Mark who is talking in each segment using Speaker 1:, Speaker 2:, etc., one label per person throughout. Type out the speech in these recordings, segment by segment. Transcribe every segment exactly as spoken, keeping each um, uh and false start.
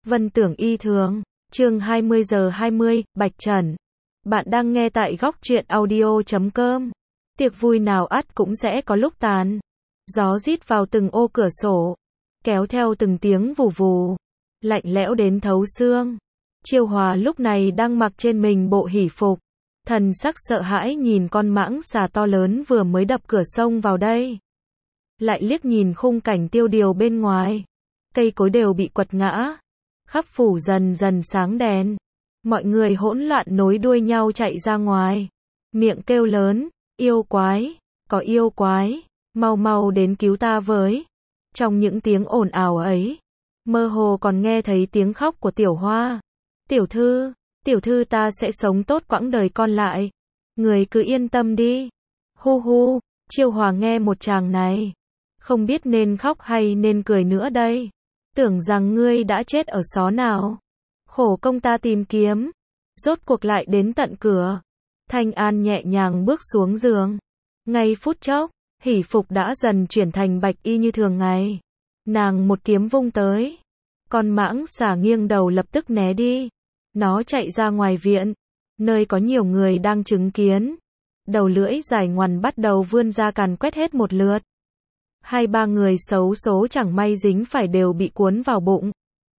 Speaker 1: Vân Tưởng Y Thường, chương hai mươi giờ hai mươi, Bạch Trần. Bạn đang nghe tại góc truyện audio chấm com. Tiệc vui nào ắt cũng sẽ có lúc tàn. Gió rít vào từng ô cửa sổ, kéo theo từng tiếng vù vù, lạnh lẽo đến thấu xương. Chiêu Hòa lúc này đang mặc trên mình bộ hỉ phục, thần sắc sợ hãi nhìn con mãng xà to lớn vừa mới đập cửa sông vào đây. Lại liếc nhìn khung cảnh tiêu điều bên ngoài, cây cối đều bị quật ngã, khắp phủ dần dần sáng đèn. Mọi người hỗn loạn nối đuôi nhau chạy ra ngoài, miệng kêu lớn, yêu quái, có yêu quái, mau mau đến cứu ta với. Trong những tiếng ồn ào ấy, mơ hồ còn nghe thấy tiếng khóc của Tiểu Hoa. Tiểu thư, tiểu thư ta sẽ sống tốt quãng đời còn lại. Người cứ yên tâm đi. Hu hu, Chiêu Hòa nghe một tràng này, không biết nên khóc hay nên cười nữa đây. Tưởng rằng ngươi đã chết ở xó nào. Khổ công ta tìm kiếm, rốt cuộc lại đến tận cửa. Thanh An nhẹ nhàng bước xuống giường. Ngay phút chốc, hỉ phục đã dần chuyển thành bạch y như thường ngày. Nàng một kiếm vung tới. Con mãng xà nghiêng đầu lập tức né đi. Nó chạy ra ngoài viện, nơi có nhiều người đang chứng kiến. Đầu lưỡi dài ngoằn bắt đầu vươn ra càn quét hết một lượt. Hai ba người xấu số chẳng may dính phải đều bị cuốn vào bụng.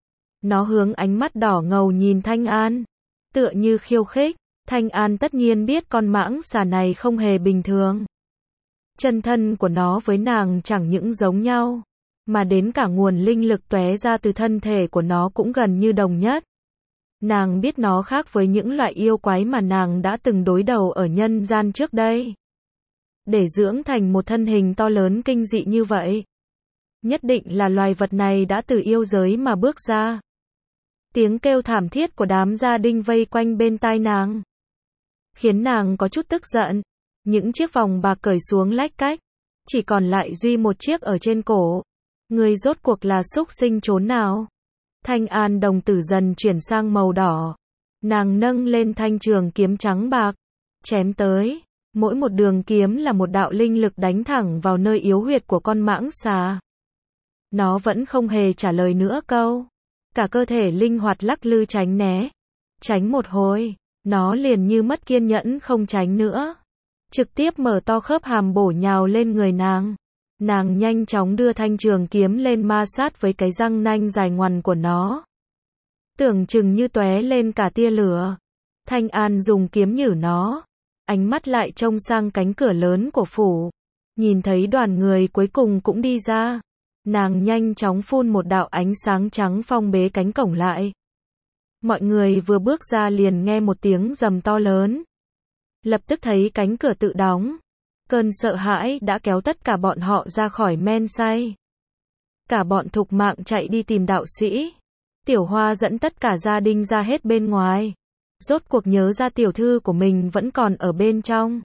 Speaker 1: Nó hướng ánh mắt đỏ ngầu nhìn Thanh An, tựa như khiêu khích. Thanh An tất nhiên biết con mãng xà này không hề bình thường. Chân thân của nó với nàng chẳng những giống nhau, mà đến cả nguồn linh lực tóe ra từ thân thể của nó cũng gần như đồng nhất. Nàng biết nó khác với những loại yêu quái mà nàng đã từng đối đầu ở nhân gian trước đây. Để dưỡng thành một thân hình to lớn kinh dị như vậy, nhất định là loài vật này đã từ yêu giới mà bước ra. Tiếng kêu thảm thiết của đám gia đình vây quanh bên tai nàng, khiến nàng có chút tức giận. Những chiếc vòng bạc cởi xuống lách cách, chỉ còn lại duy một chiếc ở trên cổ. Người rốt cuộc là xúc sinh chốn nào? Thanh An đồng tử dần chuyển sang màu đỏ. Nàng nâng lên thanh trường kiếm trắng bạc, chém tới. Mỗi một đường kiếm là một đạo linh lực đánh thẳng vào nơi yếu huyệt của con mãng xà. Nó vẫn không hề trả lời nữa câu. Cả cơ thể linh hoạt lắc lư tránh né. Tránh một hồi, nó liền như mất kiên nhẫn không tránh nữa. Trực tiếp mở to khớp hàm bổ nhào lên người nàng. Nàng nhanh chóng đưa thanh trường kiếm lên ma sát với cái răng nanh dài ngoằn của nó. Tưởng chừng như tóe lên cả tia lửa. Thanh An dùng kiếm nhử nó. Ánh mắt lại trông sang cánh cửa lớn của phủ. Nhìn thấy đoàn người cuối cùng cũng đi ra. Nàng nhanh chóng phun một đạo ánh sáng trắng phong bế cánh cổng lại. Mọi người vừa bước ra liền nghe một tiếng rầm to lớn. Lập tức thấy cánh cửa tự đóng. Cơn sợ hãi đã kéo tất cả bọn họ ra khỏi men say. Cả bọn thục mạng chạy đi tìm đạo sĩ. Tiểu Hoa dẫn tất cả gia đình ra hết bên ngoài. Rốt cuộc nhớ ra tiểu thư của mình vẫn còn ở bên trong.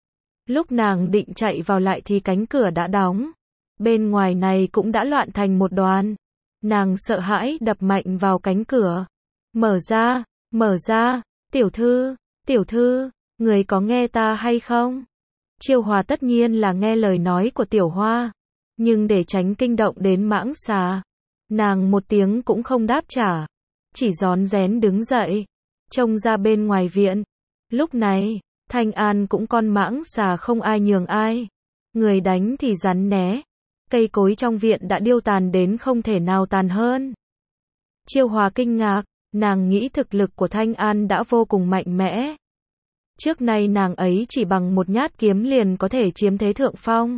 Speaker 1: Lúc nàng định chạy vào lại thì cánh cửa đã đóng. Bên ngoài này cũng đã loạn thành một đoàn. Nàng sợ hãi đập mạnh vào cánh cửa. Mở ra, mở ra, tiểu thư, tiểu thư, người có nghe ta hay không? Chiêu Hòa tất nhiên là nghe lời nói của Tiểu Hoa. Nhưng để tránh kinh động đến mãng xà, nàng một tiếng cũng không đáp trả. Chỉ rón rén đứng dậy, trông ra bên ngoài viện. Lúc này, Thanh An cũng con mãng xà không ai nhường ai. Người đánh thì rắn né. Cây cối trong viện đã điêu tàn đến không thể nào tàn hơn. Chiêu Hòa kinh ngạc, nàng nghĩ thực lực của Thanh An đã vô cùng mạnh mẽ. Trước nay nàng ấy chỉ bằng một nhát kiếm liền có thể chiếm thế thượng phong.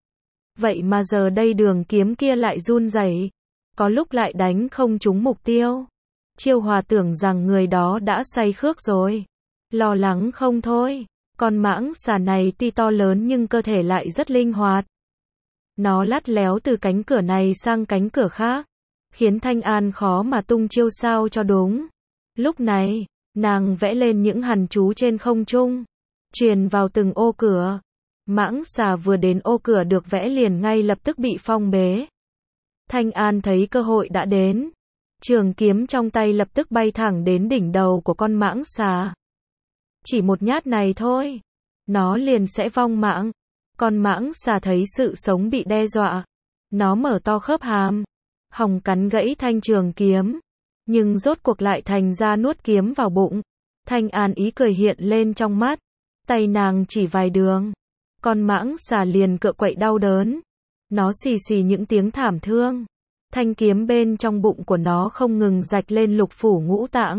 Speaker 1: Vậy mà giờ đây đường kiếm kia lại run rẩy, có lúc lại đánh không trúng mục tiêu. Chiêu Hòa tưởng rằng người đó đã say khước rồi. Lo lắng không thôi. Con mãng xà này tuy to lớn nhưng cơ thể lại rất linh hoạt. Nó lắt léo từ cánh cửa này sang cánh cửa khác, khiến Thanh An khó mà tung chiêu sao cho đúng. Lúc này, nàng vẽ lên những hằn chú trên không trung, truyền vào từng ô cửa. Mãng xà vừa đến ô cửa được vẽ liền ngay lập tức bị phong bế. Thanh An thấy cơ hội đã đến. Trường kiếm trong tay lập tức bay thẳng đến đỉnh đầu của con mãng xà. Chỉ một nhát này thôi, nó liền sẽ vong mạng. Con mãng xà thấy sự sống bị đe dọa. Nó mở to khớp hàm, hòng cắn gãy thanh trường kiếm. nhưng rốt cuộc lại thành ra nuốt kiếm vào bụng. Thanh An ý cười hiện lên trong mắt, tay nàng chỉ vài đường. Con mãng xà liền cựa quậy đau đớn. Nó xì xì những tiếng thảm thương. Thanh kiếm bên trong bụng của nó không ngừng rạch lên lục phủ ngũ tạng.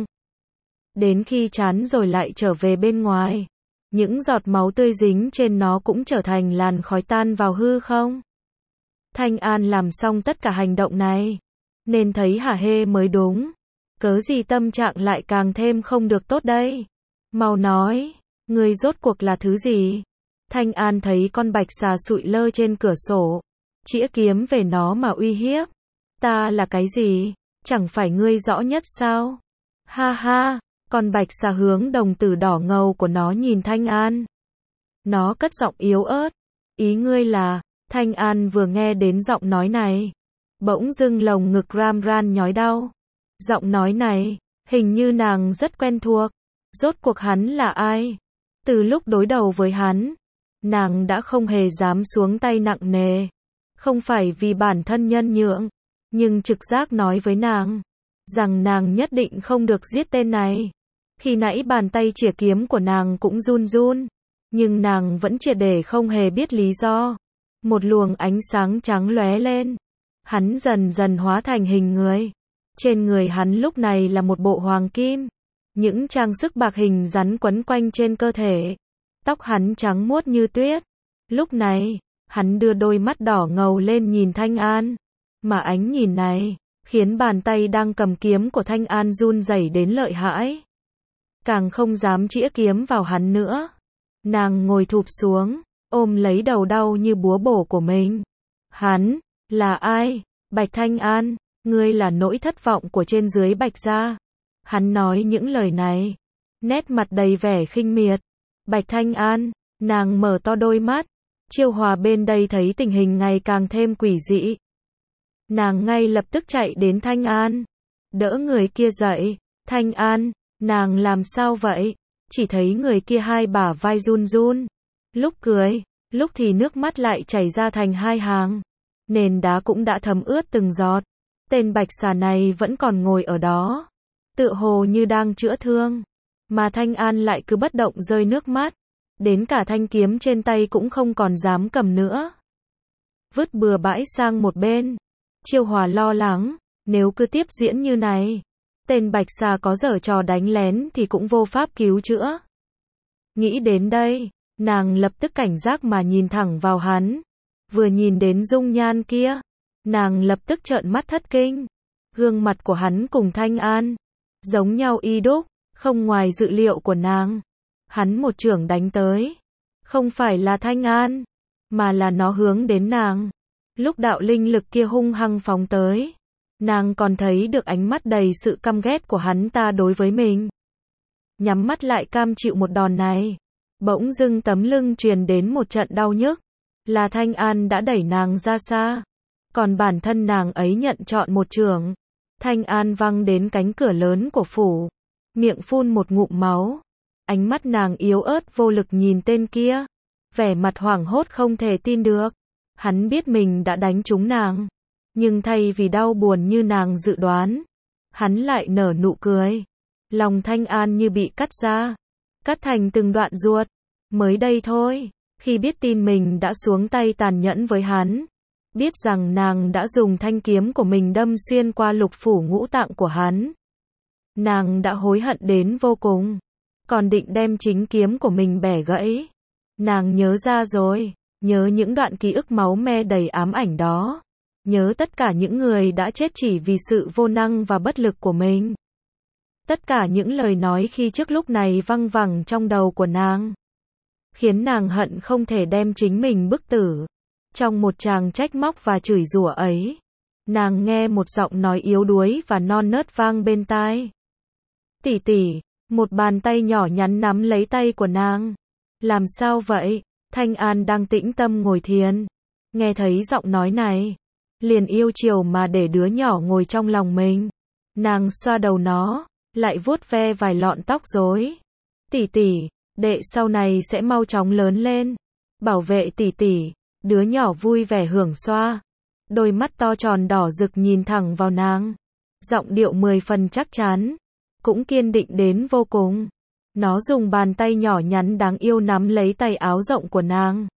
Speaker 1: Đến khi chán rồi lại trở về bên ngoài. Những giọt máu tươi dính trên nó cũng trở thành làn khói tan vào hư không. Thanh An làm xong tất cả hành động này, nên thấy hả hê mới đúng. Cớ gì tâm trạng lại càng thêm không được tốt đây? Mau nói, ngươi rốt cuộc là thứ gì? Thanh An thấy con bạch xà sụi lơ trên cửa sổ, chĩa kiếm về nó mà uy hiếp. Ta là cái gì? Chẳng phải ngươi rõ nhất sao? Ha ha, con bạch xà hướng đồng tử đỏ ngầu của nó nhìn Thanh An. Nó cất giọng yếu ớt. Ý ngươi là, Thanh An vừa nghe đến giọng nói này, bỗng dưng lồng ngực ram ran nhói đau. Giọng nói này, hình như nàng rất quen thuộc. Rốt cuộc hắn là ai? Từ lúc đối đầu với hắn, nàng đã không hề dám xuống tay nặng nề. Không phải vì bản thân nhân nhượng, nhưng trực giác nói với nàng rằng nàng nhất định không được giết tên này. Khi nãy bàn tay chĩa kiếm của nàng cũng run run, nhưng nàng vẫn triệt để không hề biết lý do. Một luồng ánh sáng trắng lóe lên. Hắn dần dần hóa thành hình người. Trên người hắn lúc này là một bộ hoàng kim. Những trang sức bạc hình rắn quấn quanh trên cơ thể. Tóc hắn trắng muốt như tuyết. Lúc này, hắn đưa đôi mắt đỏ ngầu lên nhìn Thanh An. Mà ánh nhìn này, khiến bàn tay đang cầm kiếm của Thanh An run rẩy đến lợi hãi. Càng không dám chĩa kiếm vào hắn nữa. Nàng ngồi thụp xuống, ôm lấy đầu đau như búa bổ của mình. Hắn, là ai? Bạch Thanh An, ngươi là nỗi thất vọng của trên dưới Bạch gia. Hắn nói những lời này, nét mặt đầy vẻ khinh miệt. Bạch Thanh An, nàng mở to đôi mắt. Chiêu Hòa bên đây thấy tình hình ngày càng thêm quỷ dị. Nàng ngay lập tức chạy đến Thanh An, đỡ người kia dậy. Thanh An, nàng làm sao vậy? Chỉ thấy người kia hai bả vai run run. Lúc cười, lúc thì nước mắt lại chảy ra thành hai hàng. Nền đá cũng đã thấm ướt từng giọt. Tên bạch xà này vẫn còn ngồi ở đó, tựa hồ như đang chữa thương. Mà Thanh An lại cứ bất động rơi nước mắt. Đến cả thanh kiếm trên tay cũng không còn dám cầm nữa. Vứt bừa bãi sang một bên. Chiêu Hòa lo lắng, nếu cứ tiếp diễn như này, tên bạch xà có giở trò đánh lén thì cũng vô pháp cứu chữa. Nghĩ đến đây, nàng lập tức cảnh giác mà nhìn thẳng vào hắn. Vừa nhìn đến dung nhan kia, nàng lập tức trợn mắt thất kinh. Gương mặt của hắn cùng Thanh An giống nhau y đúc, không ngoài dự liệu của nàng. Hắn một chưởng đánh tới, không phải là Thanh An, mà là nó hướng đến nàng. Lúc đạo linh lực kia hung hăng phóng tới, nàng còn thấy được ánh mắt đầy sự căm ghét của hắn ta đối với mình. Nhắm mắt lại cam chịu một đòn này, bỗng dưng tấm lưng truyền đến một trận đau nhức. Là Thanh An đã đẩy nàng ra xa, còn bản thân nàng ấy nhận trọn một chưởng. Thanh An văng đến cánh cửa lớn của phủ, miệng phun một ngụm máu. Ánh mắt nàng yếu ớt vô lực nhìn tên kia, vẻ mặt hoảng hốt không thể tin được. Hắn biết mình đã đánh trúng nàng, nhưng thay vì đau buồn như nàng dự đoán, hắn lại nở nụ cười. Lòng Thanh An như bị cắt ra, cắt thành từng đoạn ruột. Mới đây thôi, khi biết tin mình đã xuống tay tàn nhẫn với hắn, biết rằng nàng đã dùng thanh kiếm của mình đâm xuyên qua lục phủ ngũ tạng của hắn, nàng đã hối hận đến vô cùng, còn định đem chính kiếm của mình bẻ gãy. Nàng nhớ ra rồi, nhớ những đoạn ký ức máu me đầy ám ảnh đó, nhớ tất cả những người đã chết chỉ vì sự vô năng và bất lực của mình. Tất cả những lời nói khi trước lúc này văng vẳng trong đầu của nàng, khiến nàng hận không thể đem chính mình bức tử. Trong một tràng trách móc và chửi rủa ấy, nàng nghe một giọng nói yếu đuối và non nớt vang bên tai. Tỷ tỷ, một bàn tay nhỏ nhắn nắm lấy tay của nàng. Làm sao vậy? Thanh An đang tĩnh tâm ngồi thiền, nghe thấy giọng nói này, liền yêu chiều mà để đứa nhỏ ngồi trong lòng mình. Nàng xoa đầu nó, lại vuốt ve vài lọn tóc rối. Tỷ tỷ, đệ sau này sẽ mau chóng lớn lên, bảo vệ tỷ tỷ. Đứa nhỏ vui vẻ hưởng xoa, đôi mắt to tròn đỏ rực nhìn thẳng vào nàng. giọng điệu mười phần chắc chắn, cũng kiên định đến vô cùng. Nó dùng bàn tay nhỏ nhắn đáng yêu nắm lấy tay áo rộng của nàng.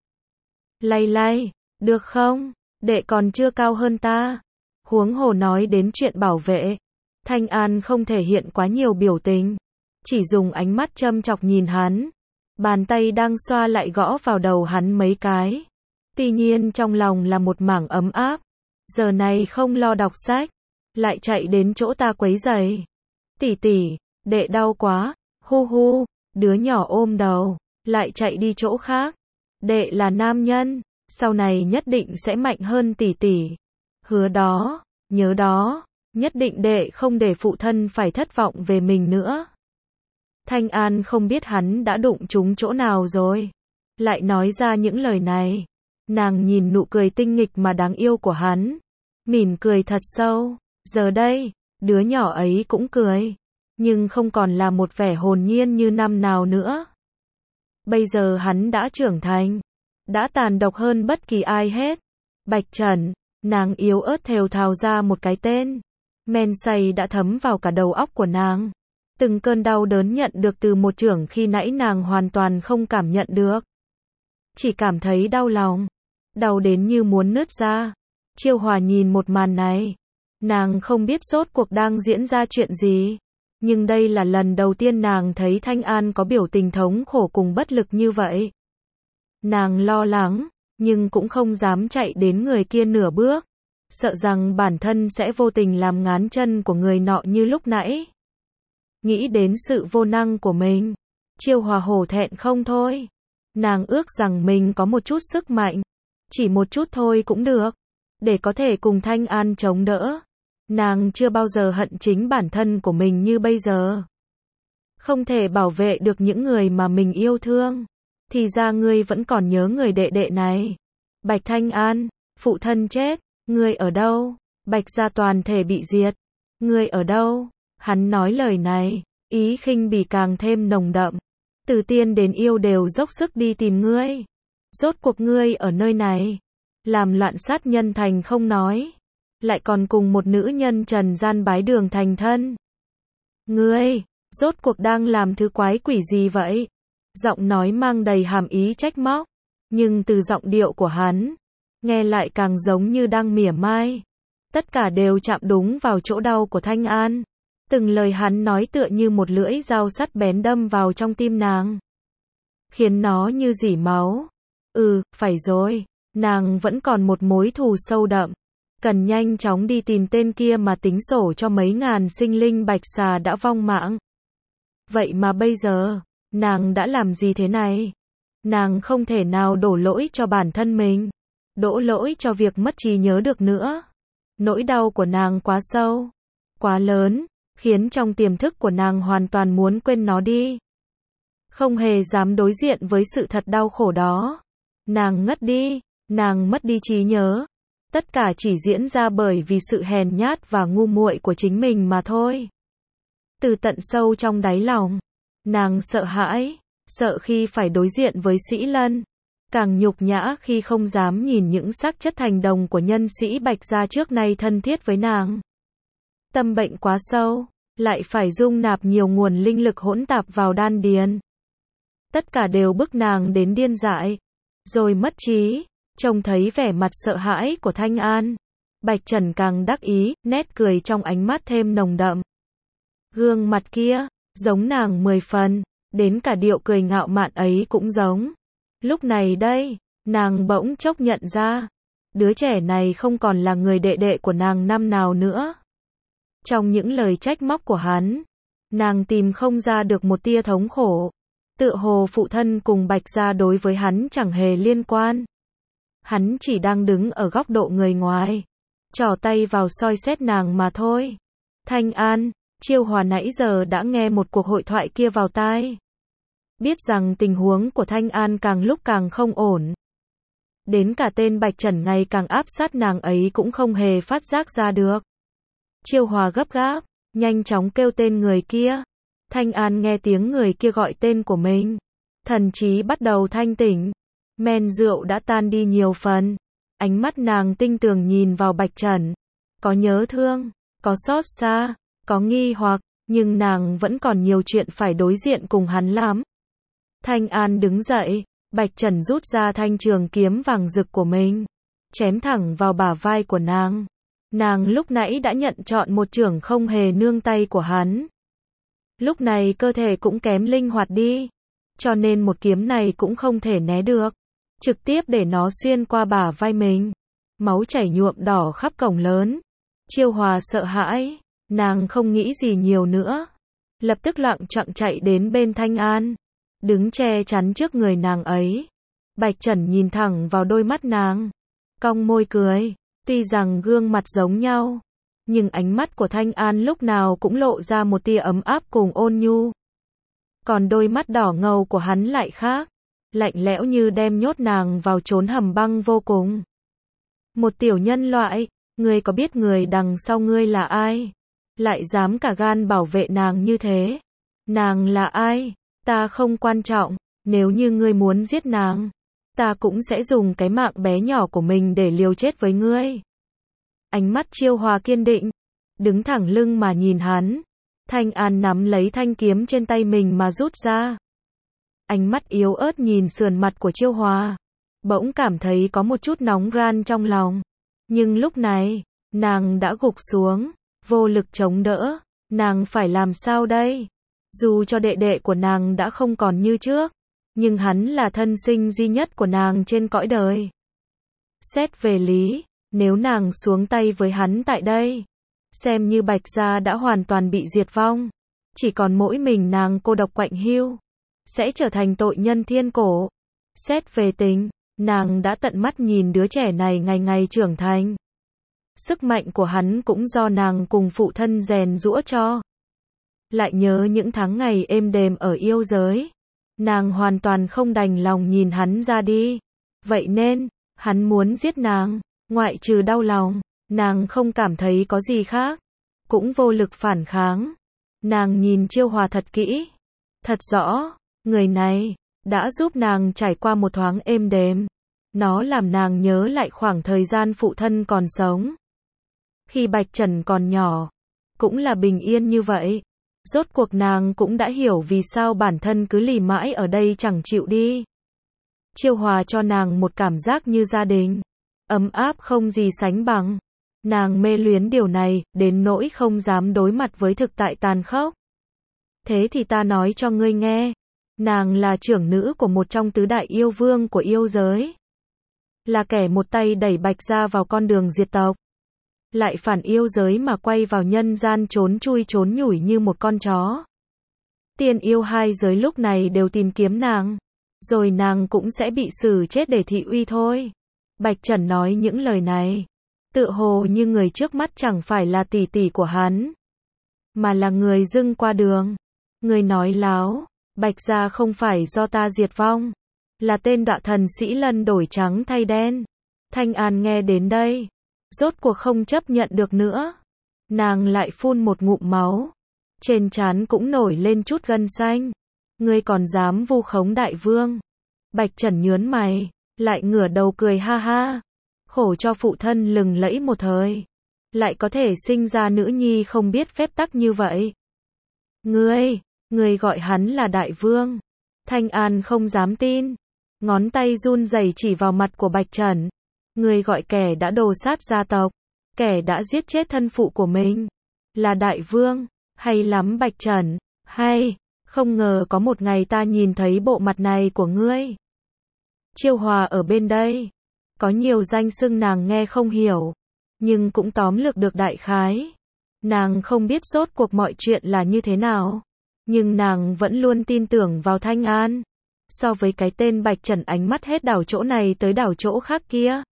Speaker 1: Lay lay, được không? Đệ còn chưa cao hơn ta. Huống hồ nói đến chuyện bảo vệ. Thanh An không thể hiện quá nhiều biểu tình. Chỉ dùng ánh mắt châm chọc nhìn hắn. Bàn tay đang xoa lại gõ vào đầu hắn mấy cái. Tuy nhiên trong lòng là một mảng ấm áp. Giờ này không lo đọc sách. Lại chạy đến chỗ ta quấy giày. Tỷ tỷ, đệ đau quá. Hu hu, đứa nhỏ ôm đầu. Lại chạy đi chỗ khác. Đệ là nam nhân. Sau này nhất định sẽ mạnh hơn tỷ tỷ. Hứa đó, nhớ đó. Nhất định đệ không để phụ thân phải thất vọng về mình nữa. Thanh An không biết hắn đã đụng trúng chỗ nào rồi. Lại nói ra những lời này. Nàng nhìn nụ cười tinh nghịch mà đáng yêu của hắn. Mỉm cười thật sâu. Giờ đây, đứa nhỏ ấy cũng cười. Nhưng không còn là một vẻ hồn nhiên như năm nào nữa. Bây giờ hắn đã trưởng thành. Đã tàn độc hơn bất kỳ ai hết. Bạch Trần, nàng yếu ớt thều thào ra một cái tên. Men say đã thấm vào cả đầu óc của nàng. Từng cơn đau đớn nhận được từ một chưởng khi nãy nàng hoàn toàn không cảm nhận được. Chỉ cảm thấy đau lòng. Đau đến như muốn nứt ra. Chiêu Hòa nhìn một màn này. Nàng không biết rốt cuộc đang diễn ra chuyện gì. Nhưng đây là lần đầu tiên nàng thấy Thanh An có biểu tình thống khổ cùng bất lực như vậy. Nàng lo lắng, nhưng cũng không dám chạy đến người kia nửa bước. Sợ rằng bản thân sẽ vô tình làm ngán chân của người nọ như lúc nãy. Nghĩ đến sự vô năng của mình. Chiêu Hòa hổ thẹn không thôi. Nàng ước rằng mình có một chút sức mạnh. Chỉ một chút thôi cũng được. Để có thể cùng Thanh An chống đỡ. Nàng chưa bao giờ hận chính bản thân của mình như bây giờ. Không thể bảo vệ được những người mà mình yêu thương. Thì ra ngươi vẫn còn nhớ người đệ đệ này. Bạch Thanh An, phụ thân chết, ngươi ở đâu? Bạch gia toàn thể bị diệt. Ngươi ở đâu? Hắn nói lời này, ý khinh bỉ càng thêm nồng đậm. Từ tiên đến yêu đều dốc sức đi tìm ngươi. Rốt cuộc ngươi ở nơi này. Làm loạn sát nhân thành không nói. Lại còn cùng một nữ nhân trần gian bái đường thành thân. Ngươi, rốt cuộc đang làm thứ quái quỷ gì vậy? Giọng nói mang đầy hàm ý trách móc. Nhưng từ giọng điệu của hắn, nghe lại càng giống như đang mỉa mai. Tất cả đều chạm đúng vào chỗ đau của Thanh An. Từng lời hắn nói tựa như một lưỡi dao sắt bén đâm vào trong tim nàng. Khiến nó như rỉ máu. Ừ, phải rồi. Nàng vẫn còn một mối thù sâu đậm. Cần nhanh chóng đi tìm tên kia mà tính sổ cho mấy ngàn sinh linh bạch xà đã vong mạng. Vậy mà bây giờ, nàng đã làm gì thế này? Nàng không thể nào đổ lỗi cho bản thân mình. Đổ lỗi cho việc mất trí nhớ được nữa. Nỗi đau của nàng quá sâu, quá lớn, khiến trong tiềm thức của nàng hoàn toàn muốn quên nó đi. Không hề dám đối diện với sự thật đau khổ đó. Nàng ngất đi, nàng mất đi trí nhớ. Tất cả chỉ diễn ra bởi vì sự hèn nhát và ngu muội của chính mình mà thôi. Từ tận sâu trong đáy lòng, nàng sợ hãi, sợ khi phải đối diện với Sĩ Lân. Càng nhục nhã khi không dám nhìn những xác chất thành đồng của nhân sĩ Bạch gia trước nay thân thiết với nàng. Tâm bệnh quá sâu, lại phải dung nạp nhiều nguồn linh lực hỗn tạp vào đan điền. Tất cả đều bức nàng đến điên dại, rồi mất trí. Trông thấy vẻ mặt sợ hãi của Thanh An, Bạch Trần càng đắc ý, nét cười trong ánh mắt thêm nồng đậm. Gương mặt kia, giống nàng mười phần, đến cả điệu cười ngạo mạn ấy cũng giống. Lúc này đây, nàng bỗng chốc nhận ra, đứa trẻ này không còn là người đệ đệ của nàng năm nào nữa. Trong những lời trách móc của hắn, nàng tìm không ra được một tia thống khổ. Tựa hồ phụ thân cùng Bạch gia đối với hắn chẳng hề liên quan. Hắn chỉ đang đứng ở góc độ người ngoài, trỏ tay vào soi xét nàng mà thôi. Thanh An, Chiêu Hòa nãy giờ đã nghe một cuộc hội thoại kia vào tai. Biết rằng tình huống của Thanh An càng lúc càng không ổn. Đến cả tên Bạch Trần ngày càng áp sát nàng ấy cũng không hề phát giác ra được. Chiêu Hòa gấp gáp, nhanh chóng kêu tên người kia. Thanh An nghe tiếng người kia gọi tên của mình. Thần trí bắt đầu thanh tỉnh. Men rượu đã tan đi nhiều phần. Ánh mắt nàng tinh tường nhìn vào Bạch Trần. Có nhớ thương, có xót xa, có nghi hoặc, nhưng nàng vẫn còn nhiều chuyện phải đối diện cùng hắn lắm. Thanh An đứng dậy, Bạch Trần rút ra thanh trường kiếm vàng rực của mình, chém thẳng vào bả vai của nàng. Nàng lúc nãy đã nhận chọn một chưởng không hề nương tay của hắn. Lúc này cơ thể cũng kém linh hoạt đi, cho nên một kiếm này cũng không thể né được, trực tiếp để nó xuyên qua bả vai mình. Máu chảy nhuộm đỏ khắp cổng lớn. Chiêu Hòa sợ hãi, nàng không nghĩ gì nhiều nữa, lập tức loạng choạng chạy đến bên Thanh An, đứng che chắn trước người nàng ấy. Bạch Trần nhìn thẳng vào đôi mắt nàng, cong môi cười, tuy rằng gương mặt giống nhau, nhưng ánh mắt của Thanh An lúc nào cũng lộ ra một tia ấm áp cùng ôn nhu. Còn đôi mắt đỏ ngầu của hắn lại khác, lạnh lẽo như đem nhốt nàng vào chốn hầm băng vô cùng. Một tiểu nhân loại, ngươi có biết người đằng sau ngươi là ai? Lại dám cả gan bảo vệ nàng như thế. Nàng là ai? Ta không quan trọng, nếu như ngươi muốn giết nàng, ta cũng sẽ dùng cái mạng bé nhỏ của mình để liều chết với ngươi. Ánh mắt Chiêu Hòa kiên định, đứng thẳng lưng mà nhìn hắn. Thanh An nắm lấy thanh kiếm trên tay mình mà rút ra. Ánh mắt yếu ớt nhìn sườn mặt của Chiêu Hòa, bỗng cảm thấy có một chút nóng ran trong lòng. Nhưng lúc này, nàng đã gục xuống, vô lực chống đỡ. Nàng phải làm sao đây? Dù cho đệ đệ của nàng đã không còn như trước, nhưng hắn là thân sinh duy nhất của nàng trên cõi đời. Xét về lý, nếu nàng xuống tay với hắn tại đây, xem như Bạch gia đã hoàn toàn bị diệt vong, chỉ còn mỗi mình nàng cô độc quạnh hiu, sẽ trở thành tội nhân thiên cổ. Xét về tình, nàng đã tận mắt nhìn đứa trẻ này ngày ngày trưởng thành. Sức mạnh của hắn cũng do nàng cùng phụ thân rèn giũa cho. Lại nhớ những tháng ngày êm đềm ở yêu giới, nàng hoàn toàn không đành lòng nhìn hắn ra đi. Vậy nên, hắn muốn giết nàng, ngoại trừ đau lòng, nàng không cảm thấy có gì khác, cũng vô lực phản kháng. Nàng nhìn Chiêu Hòa thật kỹ, thật rõ, người này đã giúp nàng trải qua một thoáng êm đềm. Nó làm nàng nhớ lại khoảng thời gian phụ thân còn sống. Khi Bạch Trần còn nhỏ, cũng là bình yên như vậy. Rốt cuộc nàng cũng đã hiểu vì sao bản thân cứ lì mãi ở đây chẳng chịu đi. Chiêu Hòa cho nàng một cảm giác như gia đình, ấm áp không gì sánh bằng. Nàng mê luyến điều này, đến nỗi không dám đối mặt với thực tại tàn khốc. Thế thì ta nói cho ngươi nghe, nàng là trưởng nữ của một trong tứ đại yêu vương của yêu giới. Là kẻ một tay đẩy Bạch gia vào con đường diệt tộc, lại phản yêu giới mà quay vào nhân gian trốn chui trốn nhủi như một con chó. Tiên yêu hai giới lúc này đều tìm kiếm nàng, rồi nàng cũng sẽ bị xử chết để thị uy thôi. Bạch Trần nói những lời này, tựa hồ như người trước mắt chẳng phải là tỷ tỷ của hắn, mà là người dưng qua đường. Người nói láo, Bạch gia không phải do ta diệt vong, là tên đọa thần sĩ Lân đổi trắng thay đen. Thanh An nghe đến đây, rốt cuộc không chấp nhận được nữa. Nàng lại phun một ngụm máu, trên trán cũng nổi lên chút gân xanh. Ngươi còn dám vu khống đại vương? Bạch Trần nhướng mày, lại ngửa đầu cười ha ha. Khổ cho phụ thân lừng lẫy một thời, lại có thể sinh ra nữ nhi không biết phép tắc như vậy. Ngươi, ngươi gọi hắn là đại vương? Thanh An không dám tin, ngón tay run rẩy chỉ vào mặt của Bạch Trần. Ngươi gọi kẻ đã đồ sát gia tộc, kẻ đã giết chết thân phụ của mình, là đại vương? Hay lắm Bạch Trần, hay, không ngờ có một ngày ta nhìn thấy bộ mặt này của ngươi. Chiêu Hòa ở bên đây, có nhiều danh xưng nàng nghe không hiểu, nhưng cũng tóm lược được đại khái. Nàng không biết rốt cuộc mọi chuyện là như thế nào, nhưng nàng vẫn luôn tin tưởng vào Thanh An. So với cái tên Bạch Trần, ánh mắt hết đảo chỗ này tới đảo chỗ khác kia,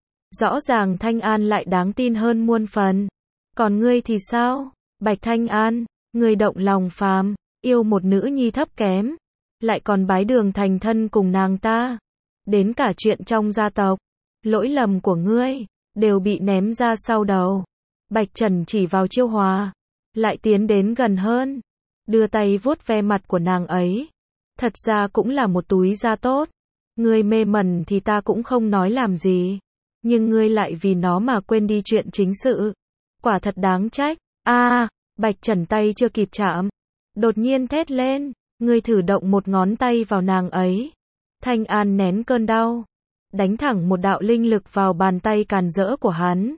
Speaker 1: rõ ràng Thanh An lại đáng tin hơn muôn phần. Còn ngươi thì sao, Bạch Thanh An? Ngươi động lòng phàm, yêu một nữ nhi thấp kém, lại còn bái đường thành thân cùng nàng ta. Đến cả chuyện trong gia tộc, lỗi lầm của ngươi đều bị ném ra sau đầu. Bạch Trần chỉ vào Chiêu Hòa, lại tiến đến gần hơn, đưa tay vuốt ve mặt của nàng ấy. Thật ra cũng là một túi da tốt. Ngươi mê mẩn thì ta cũng không nói làm gì, nhưng ngươi lại vì nó mà quên đi chuyện chính sự. Quả thật đáng trách. A, Bạch Trần tay chưa kịp chạm, đột nhiên thét lên, ngươi thử động một ngón tay vào nàng ấy. Thanh An nén cơn đau, đánh thẳng một đạo linh lực vào bàn tay càn rỡ của hắn,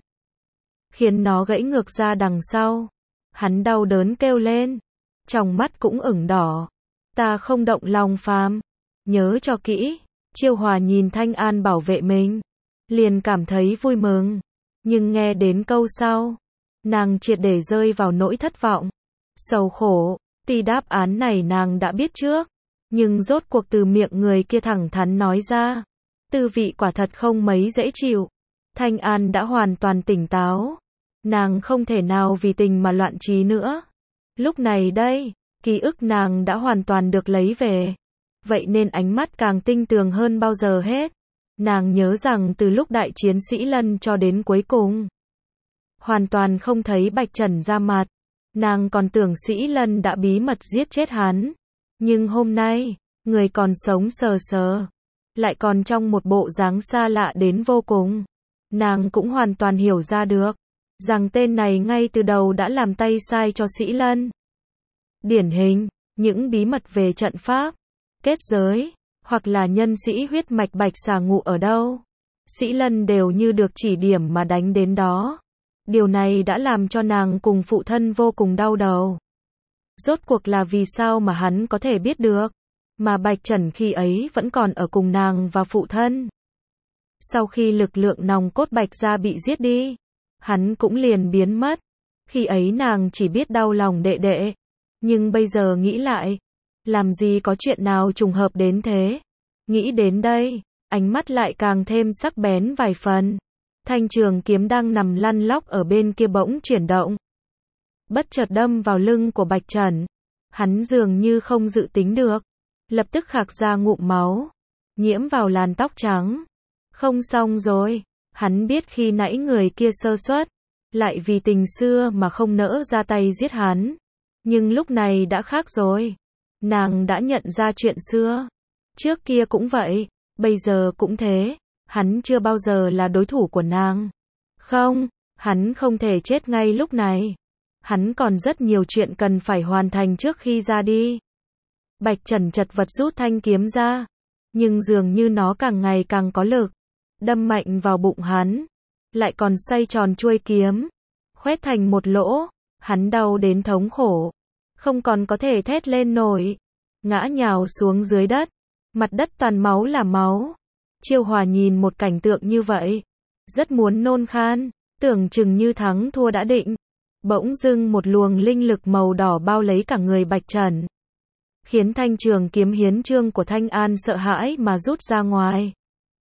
Speaker 1: khiến nó gãy ngược ra đằng sau. Hắn đau đớn kêu lên, trong mắt cũng ửng đỏ. Ta không động lòng phàm, nhớ cho kỹ. Chiêu Hòa nhìn Thanh An bảo vệ mình, liền cảm thấy vui mừng, nhưng nghe đến câu sau, nàng triệt để rơi vào nỗi thất vọng, sầu khổ. Tuy đáp án này nàng đã biết trước, nhưng rốt cuộc từ miệng người kia thẳng thắn nói ra, tư vị quả thật không mấy dễ chịu. Thanh An đã hoàn toàn tỉnh táo, nàng không thể nào vì tình mà loạn trí nữa. Lúc này đây, ký ức nàng đã hoàn toàn được lấy về, vậy nên ánh mắt càng tinh tường hơn bao giờ hết. Nàng nhớ rằng từ lúc đại chiến Sĩ Lân cho đến cuối cùng, hoàn toàn không thấy Bạch Trần ra mặt. Nàng còn tưởng Sĩ Lân đã bí mật giết chết hắn, nhưng hôm nay, người còn sống sờ sờ, lại còn trong một bộ dáng xa lạ đến vô cùng. Nàng cũng hoàn toàn hiểu ra được, rằng tên này ngay từ đầu đã làm tay sai cho Sĩ Lân. Điển hình, những bí mật về trận pháp, kết giới, hoặc là nhân sĩ huyết mạch Bạch Xà ngụ ở đâu, Sĩ Lân đều như được chỉ điểm mà đánh đến đó. Điều này đã làm cho nàng cùng phụ thân vô cùng đau đầu. Rốt cuộc là vì sao mà hắn có thể biết được, mà Bạch Trần khi ấy vẫn còn ở cùng nàng và phụ thân. Sau khi lực lượng nòng cốt Bạch gia bị giết đi, hắn cũng liền biến mất. Khi ấy nàng chỉ biết đau lòng đệ đệ, nhưng bây giờ nghĩ lại, làm gì có chuyện nào trùng hợp đến thế. Nghĩ đến đây, ánh mắt lại càng thêm sắc bén vài phần. Thanh trường kiếm đang nằm lăn lóc ở bên kia bỗng chuyển động, bất chợt đâm vào lưng của Bạch Trần. Hắn dường như không dự tính được, lập tức khạc ra ngụm máu, nhiễm vào làn tóc trắng. Không xong rồi, hắn biết khi nãy người kia sơ suất, lại vì tình xưa mà không nỡ ra tay giết hắn. Nhưng lúc này đã khác rồi, nàng đã nhận ra chuyện xưa. Trước kia cũng vậy, bây giờ cũng thế. Hắn chưa bao giờ là đối thủ của nàng. Không, hắn không thể chết ngay lúc này. Hắn còn rất nhiều chuyện cần phải hoàn thành trước khi ra đi. Bạch Trần chật vật rút thanh kiếm ra, nhưng dường như nó càng ngày càng có lực, đâm mạnh vào bụng hắn, lại còn xoay tròn chuôi kiếm, khoét thành một lỗ. Hắn đau đến thống khổ, không còn có thể thét lên nổi, ngã nhào xuống dưới đất, mặt đất toàn máu là máu. Chiêu Hòa nhìn một cảnh tượng như vậy, rất muốn nôn khan, tưởng chừng như thắng thua đã định. Bỗng dưng một luồng linh lực màu đỏ bao lấy cả người Bạch Trần, khiến thanh trường kiếm hiến chương của Thanh An sợ hãi mà rút ra ngoài.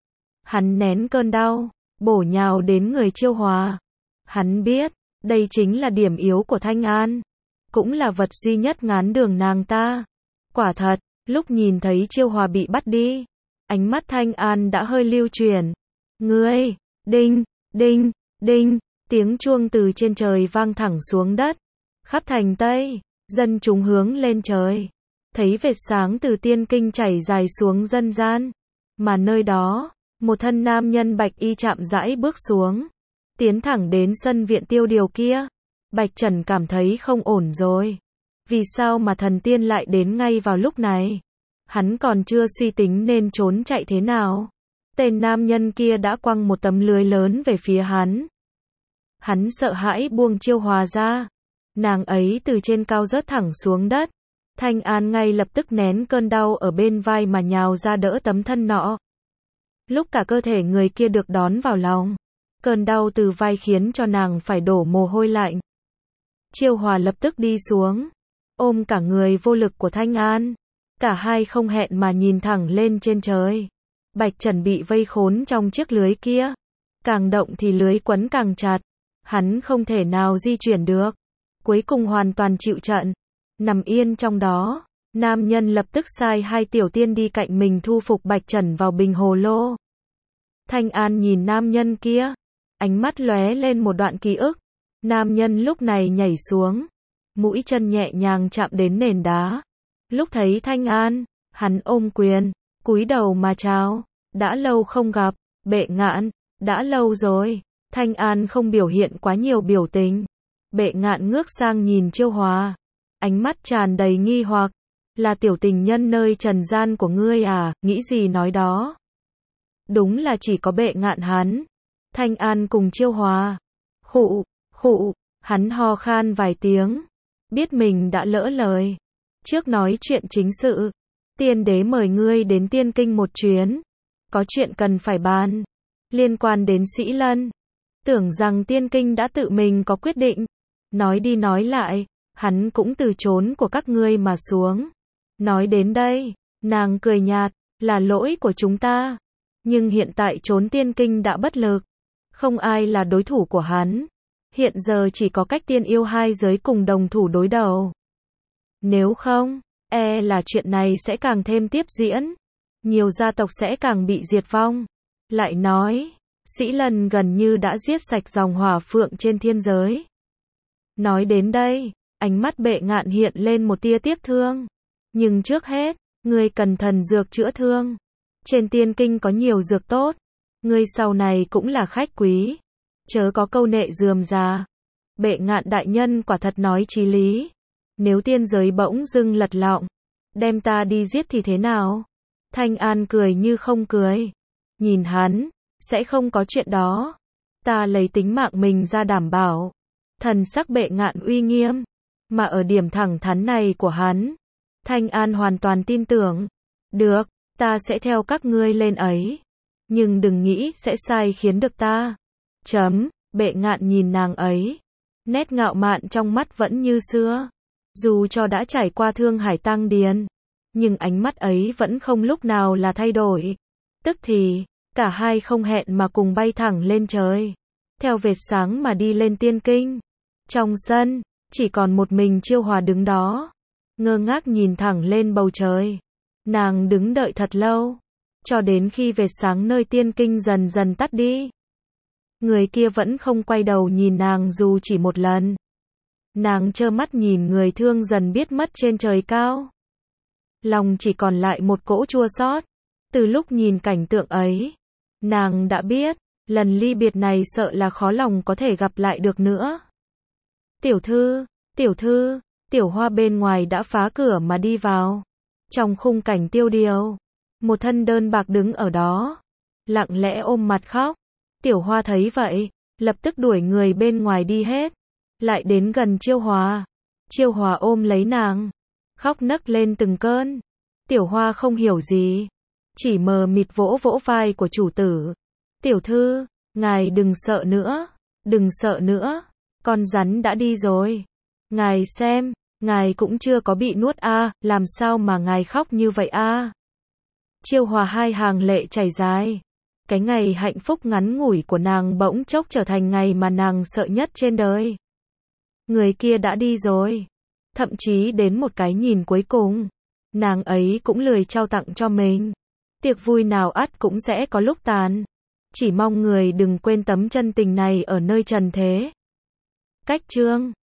Speaker 1: Hắn nén cơn đau, bổ nhào đến người Chiêu Hòa. Hắn biết, đây chính là điểm yếu của Thanh An, cũng là vật duy nhất ngán đường nàng ta. Quả thật, lúc nhìn thấy Chiêu Hòa bị bắt đi, ánh mắt Thanh An đã hơi lưu chuyển. Ngươi, đinh, đinh, đinh, tiếng chuông từ trên trời vang thẳng xuống đất. Khắp thành Tây, dân chúng hướng lên trời, thấy vệt sáng từ tiên kinh chảy dài xuống dân gian. Mà nơi đó, một thân nam nhân bạch y chạm rãi bước xuống, tiến thẳng đến sân viện tiêu điều kia. Bạch Trần cảm thấy không ổn rồi. Vì sao mà thần tiên lại đến ngay vào lúc này? Hắn còn chưa suy tính nên trốn chạy thế nào, tên nam nhân kia đã quăng một tấm lưới lớn về phía hắn. Hắn sợ hãi buông Chiêu Hòa ra. Nàng ấy từ trên cao rớt thẳng xuống đất. Thanh An ngay lập tức nén cơn đau ở bên vai mà nhào ra đỡ tấm thân nọ. Lúc cả cơ thể người kia được đón vào lòng, cơn đau từ vai khiến cho nàng phải đổ mồ hôi lạnh. Chiêu Hòa lập tức đi xuống, ôm cả người vô lực của Thanh An. Cả hai không hẹn mà nhìn thẳng lên trên trời. Bạch Trần bị vây khốn trong chiếc lưới kia, càng động thì lưới quấn càng chặt, hắn không thể nào di chuyển được, cuối cùng hoàn toàn chịu trận, nằm yên trong đó. Nam nhân lập tức sai hai tiểu tiên đi cạnh mình thu phục Bạch Trần vào bình hồ lô. Thanh An nhìn nam nhân kia, ánh mắt lóe lên một đoạn ký ức. Nam nhân lúc này nhảy xuống, mũi chân nhẹ nhàng chạm đến nền đá. Lúc thấy Thanh An, hắn ôm quyền, cúi đầu mà chào. Đã lâu không gặp, Bệ Ngạn, đã lâu rồi. Thanh An không biểu hiện quá nhiều biểu tình, Bệ Ngạn ngước sang nhìn Chiêu Hòa, ánh mắt tràn đầy nghi hoặc, là tiểu tình nhân nơi trần gian của ngươi à, nghĩ gì nói đó. Đúng là chỉ có Bệ Ngạn hắn, Thanh An cùng Chiêu Hòa. Khụ, khụ, hắn ho khan vài tiếng, biết mình đã lỡ lời. Trước nói chuyện chính sự, tiên đế mời ngươi đến Tiên Kinh một chuyến, có chuyện cần phải bàn, liên quan đến Sĩ Lân. Tưởng rằng Tiên Kinh đã tự mình có quyết định, nói đi nói lại, hắn cũng từ chốn của các ngươi mà xuống. Nói đến đây, nàng cười nhạt, là lỗi của chúng ta, nhưng hiện tại trốn Tiên Kinh đã bất lực, không ai là đối thủ của hắn. Hiện giờ chỉ có cách tiên yêu hai giới cùng đồng thủ đối đầu. Nếu không, e là chuyện này sẽ càng thêm tiếp diễn, nhiều gia tộc sẽ càng bị diệt vong. Lại nói, Sĩ Lân gần như đã giết sạch dòng hỏa phượng trên thiên giới. Nói đến đây, ánh mắt Bệ Ngạn hiện lên một tia tiếc thương. Nhưng trước hết, ngươi cần thần dược chữa thương. Trên Tiên Kinh có nhiều dược tốt, ngươi sau này cũng là khách quý, chớ có câu nệ rườm rà. Bệ Ngạn đại nhân quả thật nói chí lý. Nếu tiên giới bỗng dưng lật lọng, đem ta đi giết thì thế nào? Thanh An cười như không cười. Nhìn hắn, sẽ không có chuyện đó. Ta lấy tính mạng mình ra đảm bảo. Thần sắc Bệ Ngạn uy nghiêm, mà ở điểm thẳng thắn này của hắn, Thanh An hoàn toàn tin tưởng. Được, ta sẽ theo các ngươi lên ấy. Nhưng đừng nghĩ sẽ sai khiến được ta. Chấm, Bệ Ngạn nhìn nàng ấy. Nét ngạo mạn trong mắt vẫn như xưa. Dù cho đã trải qua Thương Hải Tăng Điền, nhưng ánh mắt ấy vẫn không lúc nào là thay đổi. Tức thì, cả hai không hẹn mà cùng bay thẳng lên trời, theo vệt sáng mà đi lên Tiên Kinh. Trong sân, chỉ còn một mình Chiêu Hòa đứng đó, ngơ ngác nhìn thẳng lên bầu trời. Nàng đứng đợi thật lâu, cho đến khi vệt sáng nơi Tiên Kinh dần dần tắt đi. Người kia vẫn không quay đầu nhìn nàng dù chỉ một lần. Nàng trơ mắt nhìn người thương dần biết mất trên trời cao. Lòng chỉ còn lại một cỗ chua xót. Từ lúc nhìn cảnh tượng ấy, nàng đã biết, lần ly biệt này sợ là khó lòng có thể gặp lại được nữa. Tiểu thư, tiểu thư, Tiểu Hoa bên ngoài đã phá cửa mà đi vào. Trong khung cảnh tiêu điều, một thân đơn bạc đứng ở đó, lặng lẽ ôm mặt khóc. Tiểu Hoa thấy vậy, lập tức đuổi người bên ngoài đi hết, lại đến gần Chiêu Hòa. Chiêu Hòa ôm lấy nàng, khóc nấc lên từng cơn. Tiểu Hoa không hiểu gì, chỉ mờ mịt vỗ vỗ vai của chủ tử. Tiểu thư, ngài đừng sợ nữa, đừng sợ nữa, con rắn đã đi rồi. Ngài xem, ngài cũng chưa có bị nuốt a, à, làm sao mà ngài khóc như vậy a? À? Chiêu Hòa hai hàng lệ chảy dài. Cái ngày hạnh phúc ngắn ngủi của nàng bỗng chốc trở thành ngày mà nàng sợ nhất trên đời. Người kia đã đi rồi, thậm chí đến một cái nhìn cuối cùng, nàng ấy cũng lười trao tặng cho mình. Tiệc vui nào ắt cũng sẽ có lúc tàn. Chỉ mong người đừng quên tấm chân tình này ở nơi trần thế. Cách chương